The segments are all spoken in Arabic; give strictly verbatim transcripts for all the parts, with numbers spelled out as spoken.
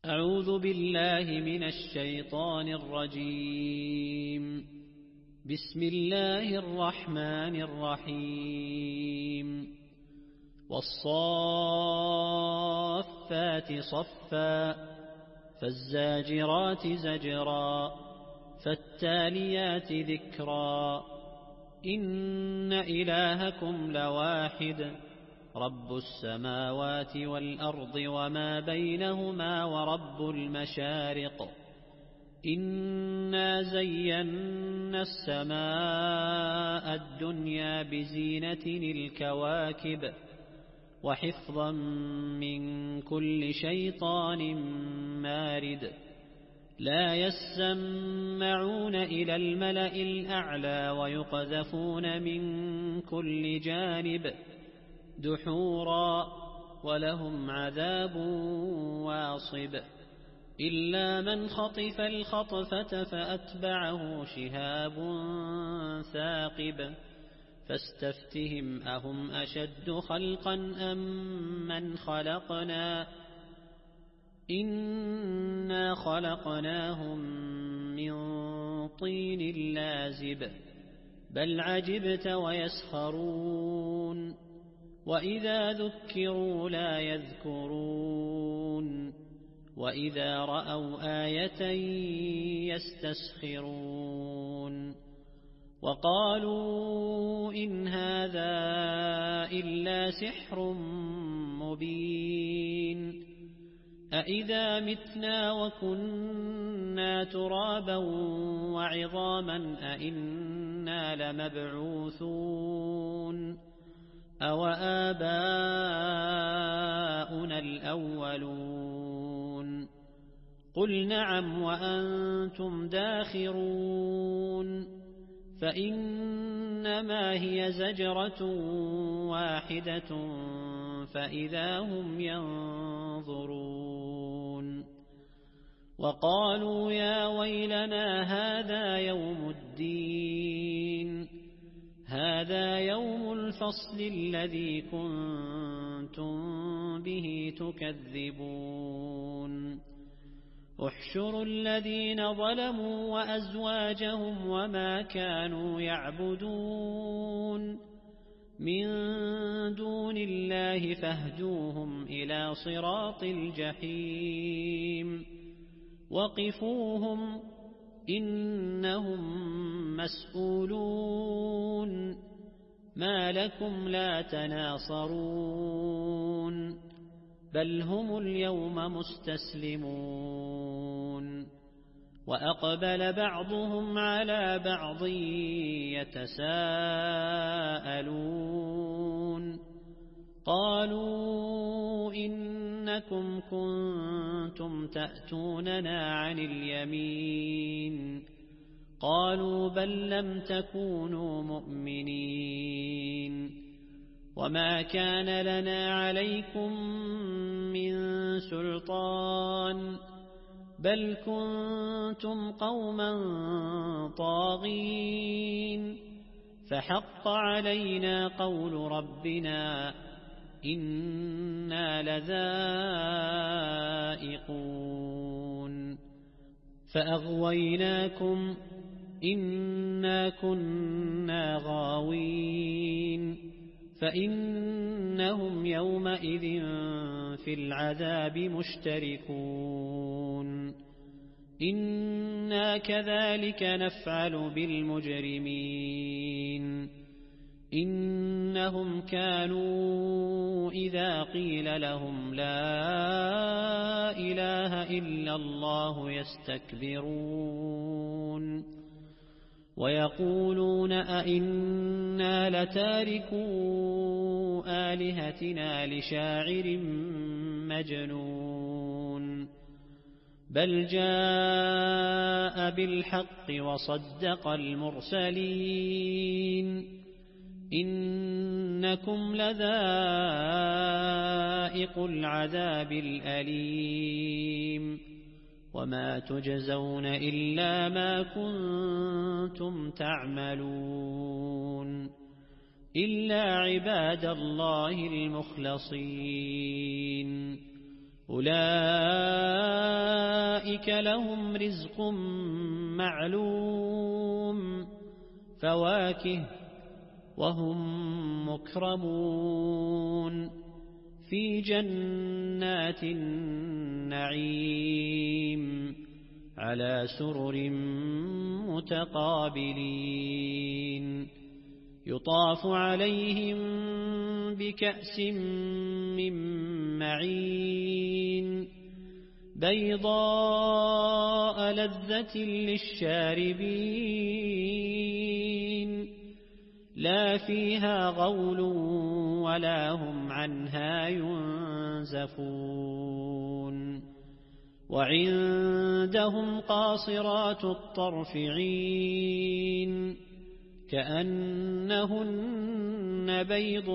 أعوذ بالله من الشيطان الرجيم. بسم الله الرحمن الرحيم. والصافات صفا فالزاجرات زجرا فالتاليات ذكرا إن إلهكم لواحد رب السماوات والأرض وما بينهما ورب المشارق إنا زينا السماء الدنيا بزينة الكواكب وحفظا من كل شيطان مارد لا يسمعون إلى الملأ الأعلى ويقذفون من كل جانب دحورا ولهم عذاب واصب إلا من خطف الخطفة فأتبعه شهاب ثاقب فاستفتهم أهم أشد خلقا أم من خلقنا إنا خلقناهم من طين لازب بل عجبت ويسخرون وإذا ذكروا لا يذكرون وإذا رأوا آية يستسخرون وقالوا إن هذا إلا سحر مبين أإذا متنا وكنا ترابا وعظاما أإنا لمبعوثون أو آباؤنا الأولون قل نعم وأنتم داخرون فإنما هي زجرة واحدة فإذا هم ينظرون وقالوا يا ويلنا هذا يوم الدين هذا يوم الفصل الذي كنتم به تكذبون احشروا الذين ظلموا وأزواجهم وما كانوا يعبدون من دون الله فاهدوهم إلى صراط الجحيم وقفوهم إنهم مسؤولون ما لكم لا تناصرون بل هم اليوم مستسلمون وأقبل بعضهم على بعض يتساءلون قالوا إنكم كنتم تأتوننا عن اليمين قالوا بل لم تكونوا مؤمنين وما كان لنا عليكم من سلطان بل كنتم قوما طاغين فحق علينا قول ربنا إنا لذائقون فأغويناكم إنا كنا غاوين فإنهم يومئذ في العذاب مشتركون إنا كذلك نفعل بالمجرمين إنهم كانوا إذا قيل لهم لا إله إلا الله يستكبرون ويقولون أئنا لتاركو آلهتنا لشاعر مجنون بل جاء بالحق وصدق المرسلين إنكم لذائق العذاب الأليم وما تجزون إلا ما كنتم تعملون إلا عباد الله المخلصين أولئك أولئك لهم رزق معلوم فواكه وهم مكرمون في جنات النعيم على سرر متقابلين يطاف عليهم بكأس من معين بيضاء لذة للشاربين لا فيها غول ولا هم عنها ينزفون وعندهم قاصرات الطرف عين كأنهن بيض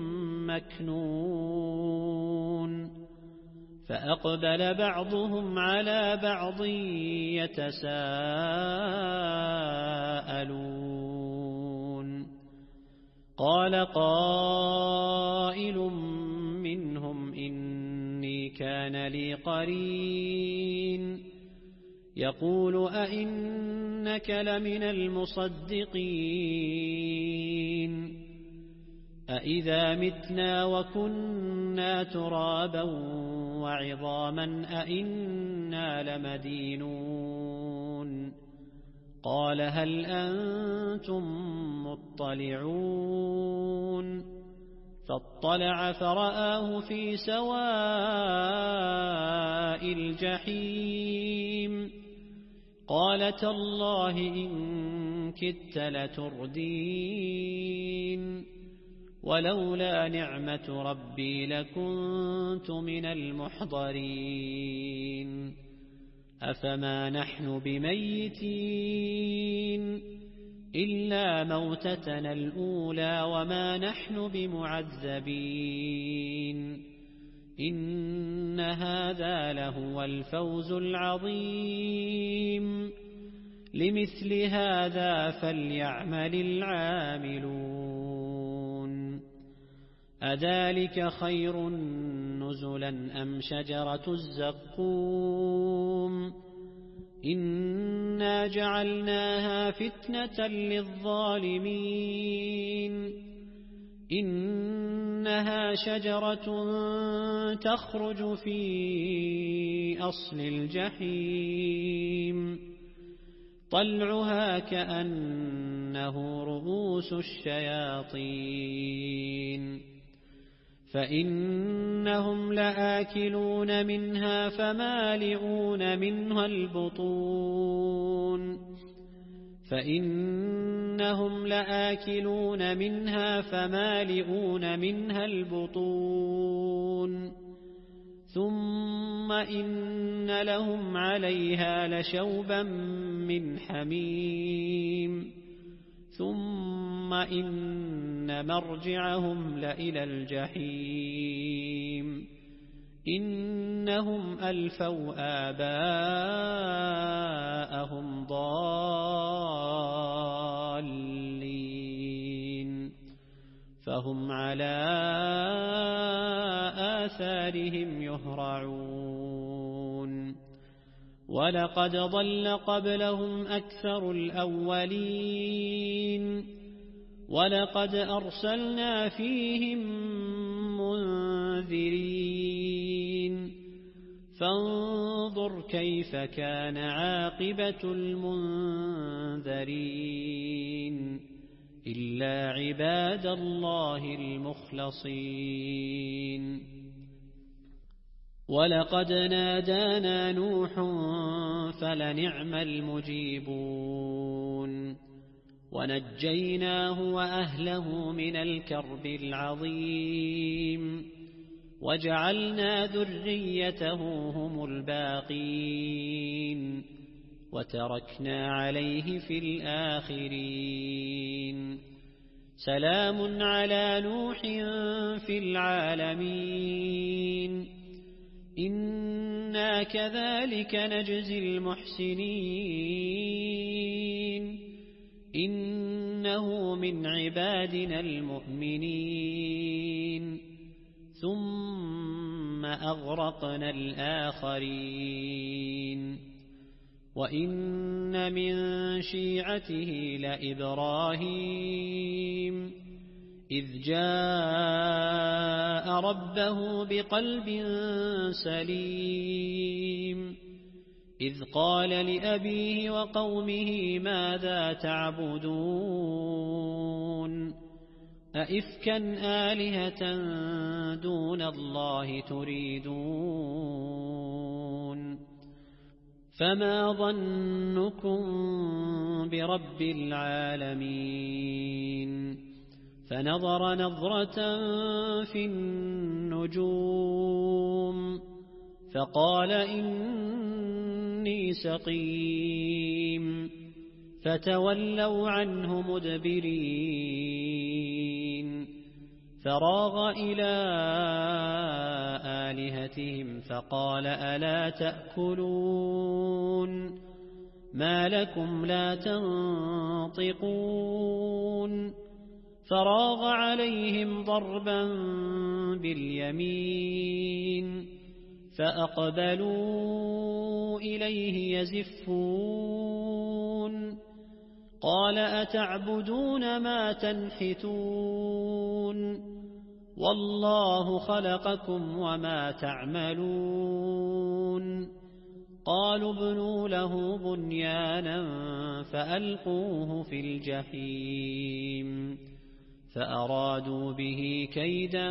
مكنون فأقبل بعضهم على بعض يتساءلون قال قائل منهم إني كان لي قرين يقول أئنك لمن المصدقين أئذا متنا وكنا ترابا وعظاما أئنا لمدينون قال هل أنتم مطلعون فاطلع فرآه في سواء الجحيم قال تالله إن كدت لتردين ولولا نعمة ربي لكنت من المحضرين أفما نحن بميتين إلا موتتنا الأولى وما نحن بمعذبين إن هذا لهو الفوز العظيم لمثل هذا فليعمل العاملون أذلك خير نزلا أم شجرة الزقوم إنا جعلناها فتنة للظالمين إنها شجرة تخرج في أصل الجحيم طلعها كأنه رؤوس الشياطين فإنهم لآكلون منها فمالئون منها البطون فإنهم لآكلون منها فمالئون منها البطون ثم إن لهم عليها لشوبا من حميم ثم إن مرجعهم لإلى الجحيم إنهم ألفوا آباءهم ضالين فهم على آثارهم يهرعون ولقد ضل قبلهم أكثر الأولين ولقد أرسلنا فيهم منذرين فانظر كيف كان عاقبة المنذرين إلا عباد الله المخلصين ولقد نادانا نوح فلنعم المجيبون ونجيناه وأهله من الكرب العظيم وجعلنا ذريته هم الباقين وتركنا عليه في الآخرين سلام على نوح في العالمين إنا كذلك نجزي المحسنين إنه من عبادنا المؤمنين ثم أغرقنا الآخرين وإن من شيعته لإبراهيم إذ جاء ربه بقلب سليم إذ قال لأبيه وقومه ماذا تعبدون أئفكا آلهة دون الله تريدون فما ظنكم برب العالمين فنظر نظرة في النجوم فقال إني سقيم فتولوا عنه مدبرين فراغ إلى آلهتهم فقال ألا تأكلون ما لكم لا تنطقون فراغ عليهم ضربا باليمين فأقبلوا إليه يزفون قال أتعبدون ما تنحتون والله خلقكم وما تعملون قالوا ابنوا له بنيانا فألقوه في الجحيم فأرادوا به كيدا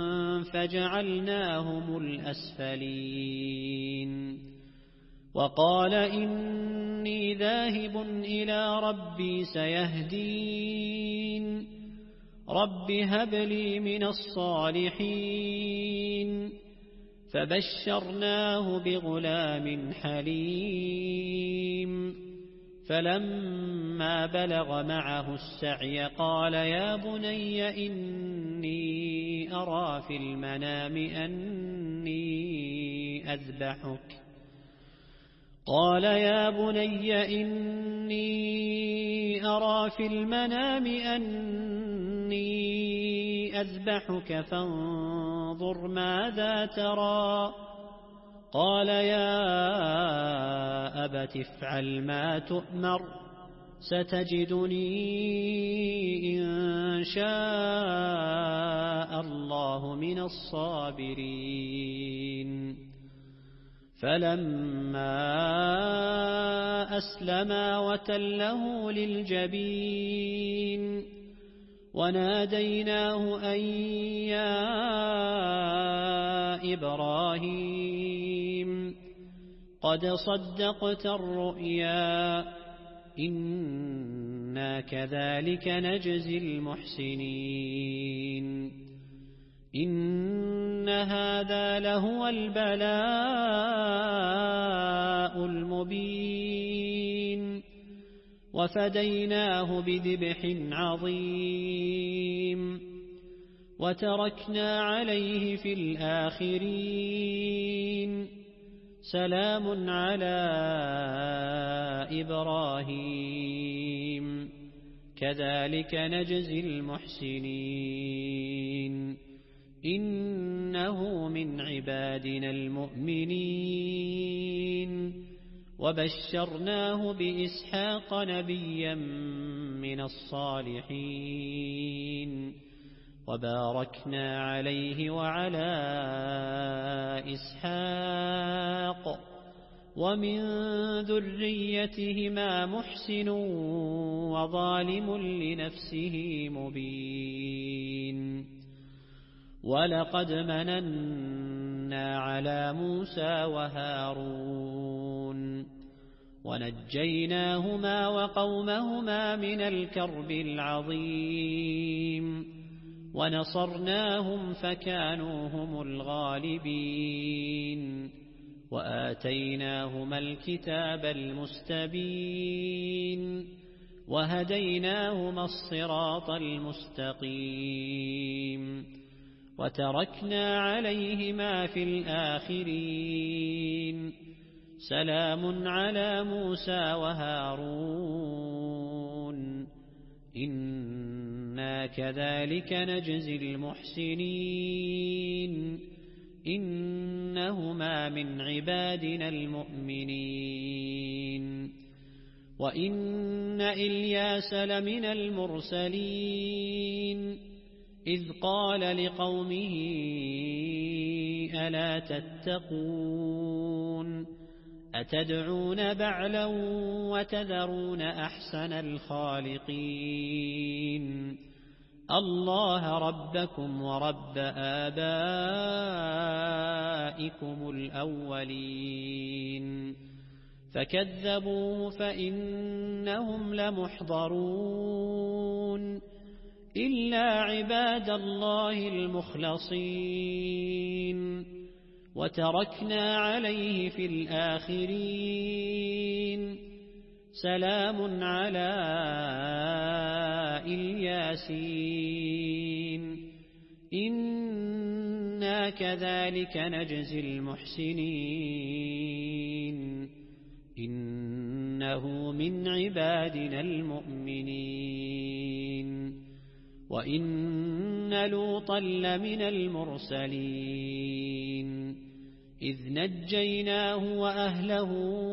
فجعلناهم الأسفلين وقال إني ذاهب إلى ربي سيهدين رب هب لي من الصالحين فبشرناه بغلام حليم فلما بلغ معه السعي قال يا بني إني أرى في المنام أني أذبحك قال يا بني إني أرى في المنام أني أذبحك فانظر ماذا ترى قال يا أبت افعل ما تؤمر ستجدني إن شاء الله من الصابرين فلما أسلما وتله للجبين وناديناه أن يا إبراهيم قد صدقت الرؤيا إنا كذلك نجزي المحسنين إن هذا لهو البلاء المبين وفديناه بذبح عظيم وتركنا عليه في الآخرين سلام على إبراهيم كذلك نجزي المحسنين إنه من عبادنا المؤمنين وبشرناه بإسحاق نبيا من الصالحين وباركنا عليه وعلى إسحاق ومن ذريتهما محسن وظالم لنفسه مبين ولقد مننا على موسى وهارون ونجيناهما وقومهما من الكرب العظيم ونصرناهم فكانوا هم الغالبين وآتيناهما الكتاب المستبين وهديناهما الصراط المستقيم وتركنا عليهما في الآخرين سلام على موسى وهارون إنا كذلك نجزي المحسنين إنهما من عبادنا المؤمنين وإن إلياس لمن المرسلين إذ قال لقومه ألا تتقون أتدعون بعلا وتذرون أحسن الخالقين الله ربكم ورب آبائكم الأولين فكذبوه فإنهم لمحضرون إلا عباد الله المخلصين وتركنا عليه في الآخرين سلام على الياسين إنا كذلك نجزي المحسنين إنه من عبادنا المؤمنين وإن لوطا لمن المرسلين إذ نجيناه وأهله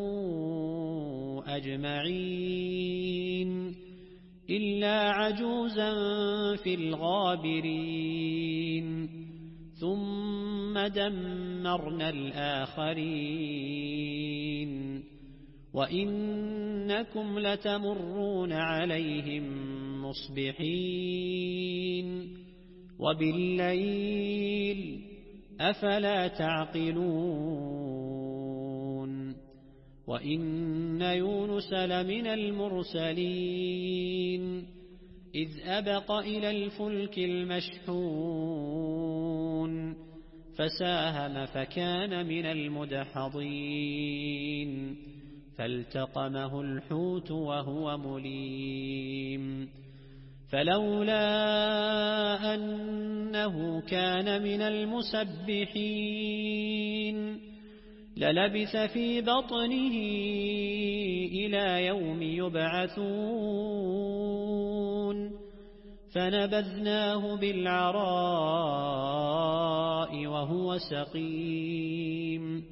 أجمعين إلا عجوزا في الغابرين ثم دمرنا الآخرين وإنكم لتمرون عليهم مصبحين وبالليل أفلا تعقلون وإن يونس لمن المرسلين إذ أبق إلى الفلك المشحون فساهم فكان من المدحضين فالتقمه الحوت وهو مليم فلولا أنه كان من المسبحين للبث في بطنه إلى يوم يبعثون فنبذناه بالعراء وهو سقيم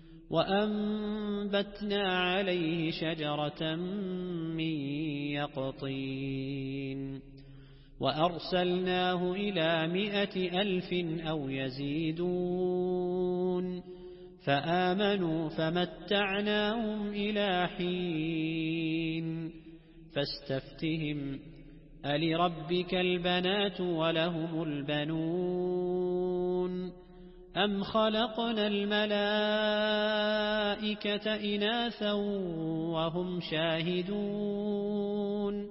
وأنبتنا عليه شجرة من يقطين وأرسلناه إلى مائة ألف أو يزيدون فآمنوا فمتعناهم إلى حين فاستفتهم ألربك البنات ولهم البنون أم خلقنا الملائكة إناثا وهم شاهدون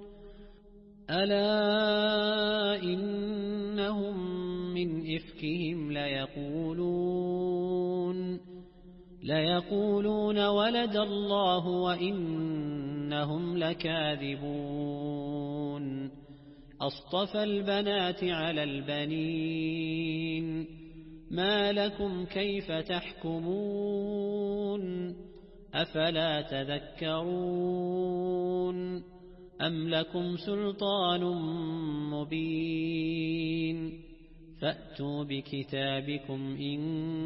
ألا إنهم من إفكهم ليقولون ليقولون ولد الله وإنهم لكاذبون أصطفى البنات على البنين ما لكم كيف تحكمون أفلا تذكرون أم لكم سلطان مبين فأتوا بكتابكم إن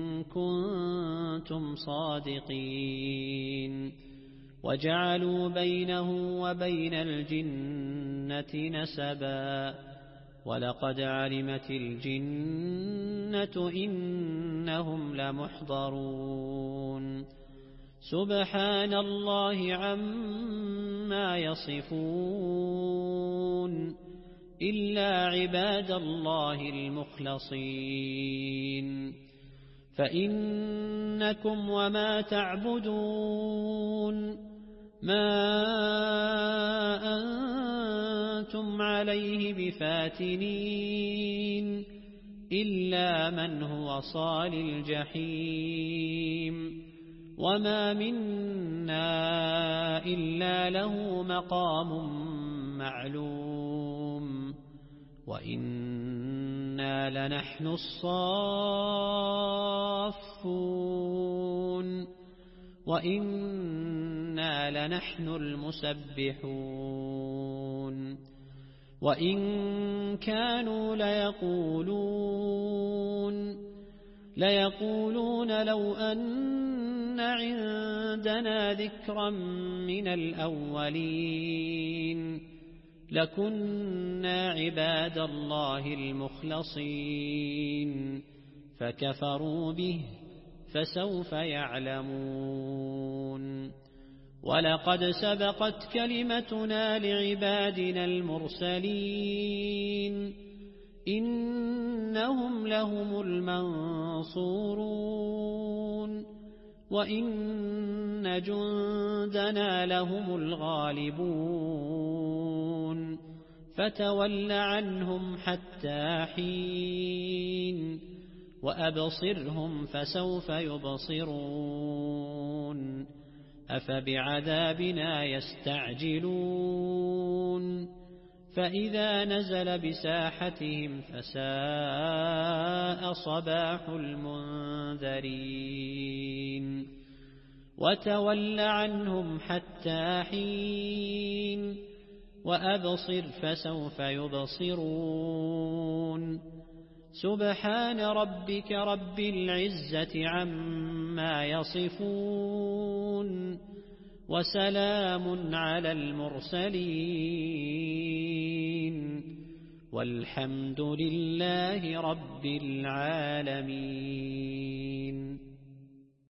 كنتم صادقين وجعلوا بينه وبين الجنة نسبا ولقد علمت الجنة إنهم لمحضرون سبحان الله عما يصفون إلا عباد الله المخلصين فإنكم وما تعبدون ما أنتم عليه بفاتنين إلا من هو صال الجحيم وما منا إلا له مقام معلوم وإنا لنحن الصافون وإنا لنحن المسبحون وإن كانوا ليقولون ليقولون لو أن عندنا ذكرا من الأولين لكنا عباد الله المخلصين فكفروا به فسوف يعلمون ولقد سبقت كلمتنا لعبادنا المرسلين إنهم لهم المنصورون وإن جندنا لهم الغالبون فتول عنهم حتى حين وأبصرهم فسوف يبصرون أفبعذابنا يستعجلون فإذا نزل بساحتهم فساء صباح المنذرين وتول عنهم حتى حين وأبصر فسوف يبصرون سبحان ربك رب العزة عما يصفون وسلام على المرسلين والحمد لله رب العالمين.